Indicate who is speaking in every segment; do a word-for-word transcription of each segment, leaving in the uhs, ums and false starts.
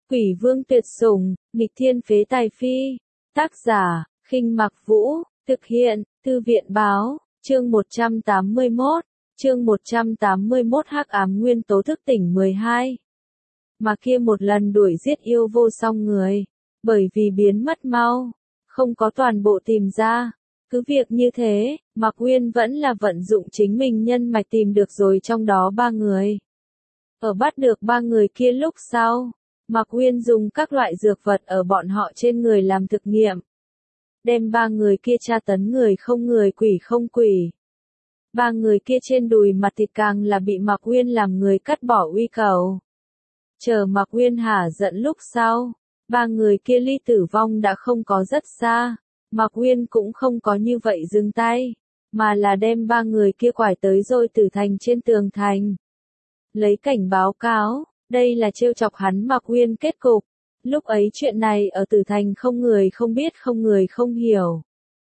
Speaker 1: Quỷ vương tuyệt sủng, nghịch thiên phế tài phi. Tác giả, Khinh Mặc Vũ, thực hiện, Thư viện báo, chương một trăm tám mươi mốt, chương một trăm tám mươi mốt Hắc ám nguyên tố thức tỉnh mười hai. Mà kia một lần đuổi giết yêu vô song người, bởi vì biến mất mau, không có toàn bộ tìm ra. Cứ việc như thế, Mạc Uyên vẫn là vận dụng chính mình nhân mạch tìm được rồi trong đó ba người. Ở bắt được ba người kia lúc sau, Mạc Uyên dùng các loại dược vật ở bọn họ trên người làm thực nghiệm. Đem ba người kia tra tấn người không người quỷ không quỷ. Ba người kia trên đùi mặt thịt càng là bị Mạc Uyên làm người cắt bỏ uy cầu. Chờ Mạc Uyên hả giận lúc sau, ba người kia ly tử vong đã không có rất xa. Mạc Uyên cũng không có như vậy dừng tay, mà là đem ba người kia quải tới rồi tử thành trên tường thành. Lấy cảnh báo cáo, đây là trêu chọc hắn Mạc Uyên kết cục. Lúc ấy chuyện này ở tử thành không người không biết không người không hiểu.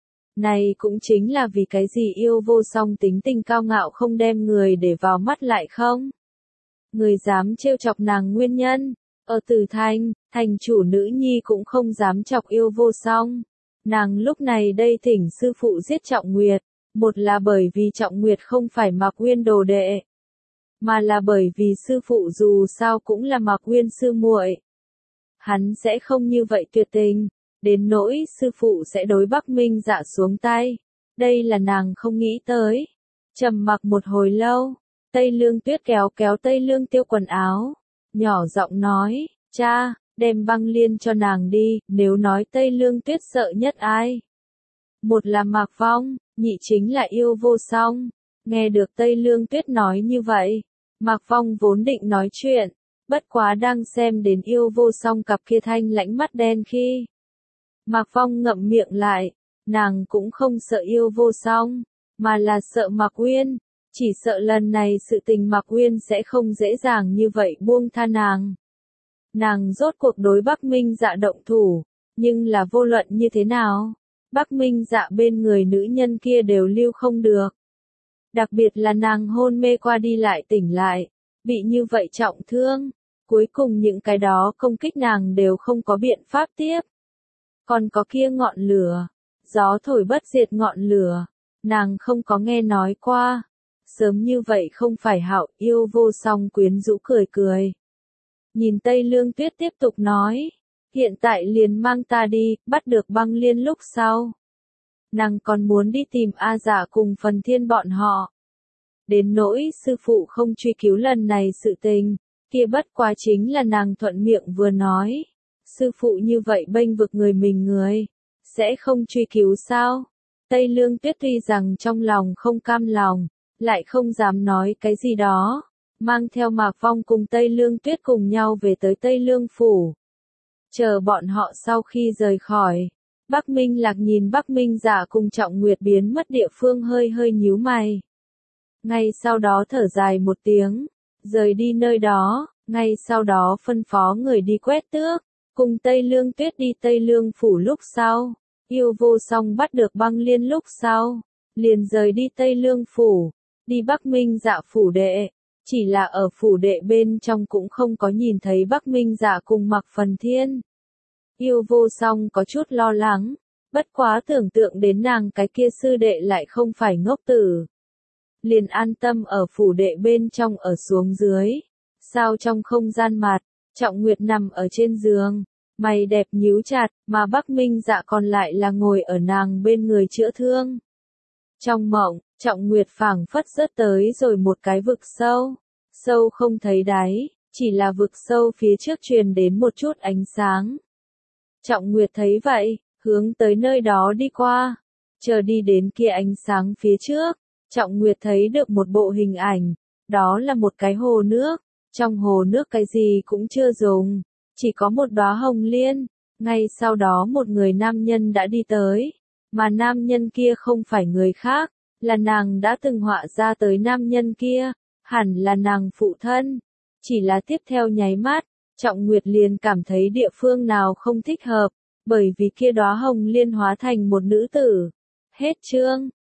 Speaker 1: Này cũng chính là vì cái gì yêu vô song tính tình cao ngạo không đem người để vào mắt lại không? Người dám trêu chọc nàng nguyên nhân. Ở tử thành, thành chủ nữ nhi cũng không dám chọc yêu vô song. Nàng lúc này đây thỉnh sư phụ giết Trọng Nguyệt, một là bởi vì Trọng Nguyệt không phải Mạc Uyên đồ đệ, mà là bởi vì sư phụ dù sao cũng là Mạc Uyên sư muội. Hắn sẽ không như vậy tuyệt tình, đến nỗi sư phụ sẽ đối Bắc Minh Dạ xuống tay. Đây là nàng không nghĩ tới. Trầm mặc một hồi lâu, Tây Lương Tuyết kéo kéo Tây Lương Tiêu quần áo, nhỏ giọng nói, cha, đem băng liên cho nàng đi. Nếu nói Tây Lương Tuyết sợ nhất ai? Một là Mạc Phong, nhị chính là yêu vô song. Nghe được Tây Lương Tuyết nói như vậy, Mạc Phong vốn định nói chuyện, bất quá đang xem đến yêu vô song cặp kia thanh lãnh mắt đen khi. Mạc Phong ngậm miệng lại, nàng cũng không sợ yêu vô song, mà là sợ Mạc Uyên, chỉ sợ lần này sự tình Mạc Uyên sẽ không dễ dàng như vậy buông tha nàng. Nàng rốt cuộc đối Bắc Minh Dạ động thủ, nhưng là vô luận như thế nào, Bắc Minh Dạ bên người nữ nhân kia đều lưu không được. Đặc biệt là nàng hôn mê qua đi lại tỉnh lại, bị như vậy trọng thương, cuối cùng những cái đó công kích nàng đều không có biện pháp tiếp. Còn có kia ngọn lửa, gió thổi bất diệt ngọn lửa, nàng không có nghe nói qua. Sớm như vậy không phải hảo, yêu vô song quyến rũ cười cười. Nhìn Tây Lương Tuyết tiếp tục nói, hiện tại liền mang ta đi, bắt được băng liên lúc sau. Nàng còn muốn đi tìm A Dạ cùng Phần Thiên bọn họ. Đến nỗi sư phụ không truy cứu lần này sự tình, kia bất quá chính là nàng thuận miệng vừa nói. Sư phụ như vậy bênh vực người mình người, sẽ không truy cứu sao? Tây Lương Tuyết tuy rằng trong lòng không cam lòng, lại không dám nói cái gì đó. Mang theo Mạc Phong cùng Tây Lương Tuyết cùng nhau về tới Tây Lương Phủ. Chờ bọn họ sau khi rời khỏi, Bắc Minh Lạc nhìn Bắc Minh Dạ cùng Trọng Nguyệt biến mất địa phương hơi hơi nhíu mày. Ngay sau đó thở dài một tiếng, rời đi nơi đó, ngay sau đó phân phó người đi quét tước, cùng Tây Lương Tuyết đi Tây Lương Phủ lúc sau, yêu vô song bắt được băng liên lúc sau, liền rời đi Tây Lương Phủ, đi Bắc Minh Dạ phủ đệ. Chỉ là ở phủ đệ bên trong cũng không có nhìn thấy Bắc Minh Dạ cùng Mạc Phần Thiên. Yêu vô song có chút lo lắng, bất quá tưởng tượng đến nàng cái kia sư đệ lại không phải ngốc tử. Liền an tâm ở phủ đệ bên trong ở xuống dưới. Sao trong không gian mặt, Trọng Nguyệt nằm ở trên giường, mày đẹp nhíu chặt, mà Bắc Minh Dạ còn lại là ngồi ở nàng bên người chữa thương. Trong mộng, Trọng Nguyệt phảng phất rớt tới rồi một cái vực sâu, sâu không thấy đáy, chỉ là vực sâu phía trước truyền đến một chút ánh sáng. Trọng Nguyệt thấy vậy, hướng tới nơi đó đi qua, chờ đi đến kia ánh sáng phía trước, Trọng Nguyệt thấy được một bộ hình ảnh, đó là một cái hồ nước, trong hồ nước cái gì cũng chưa dùng, chỉ có một đóa hồng liên, ngay sau đó một người nam nhân đã đi tới, mà nam nhân kia không phải người khác. Là nàng đã từng họa ra tới nam nhân kia, hẳn là nàng phụ thân. Chỉ là tiếp theo nháy mắt, Trọng Nguyệt liền cảm thấy địa phương nào không thích hợp, bởi vì kia đóa hồng liên hóa thành một nữ tử. Hết chương.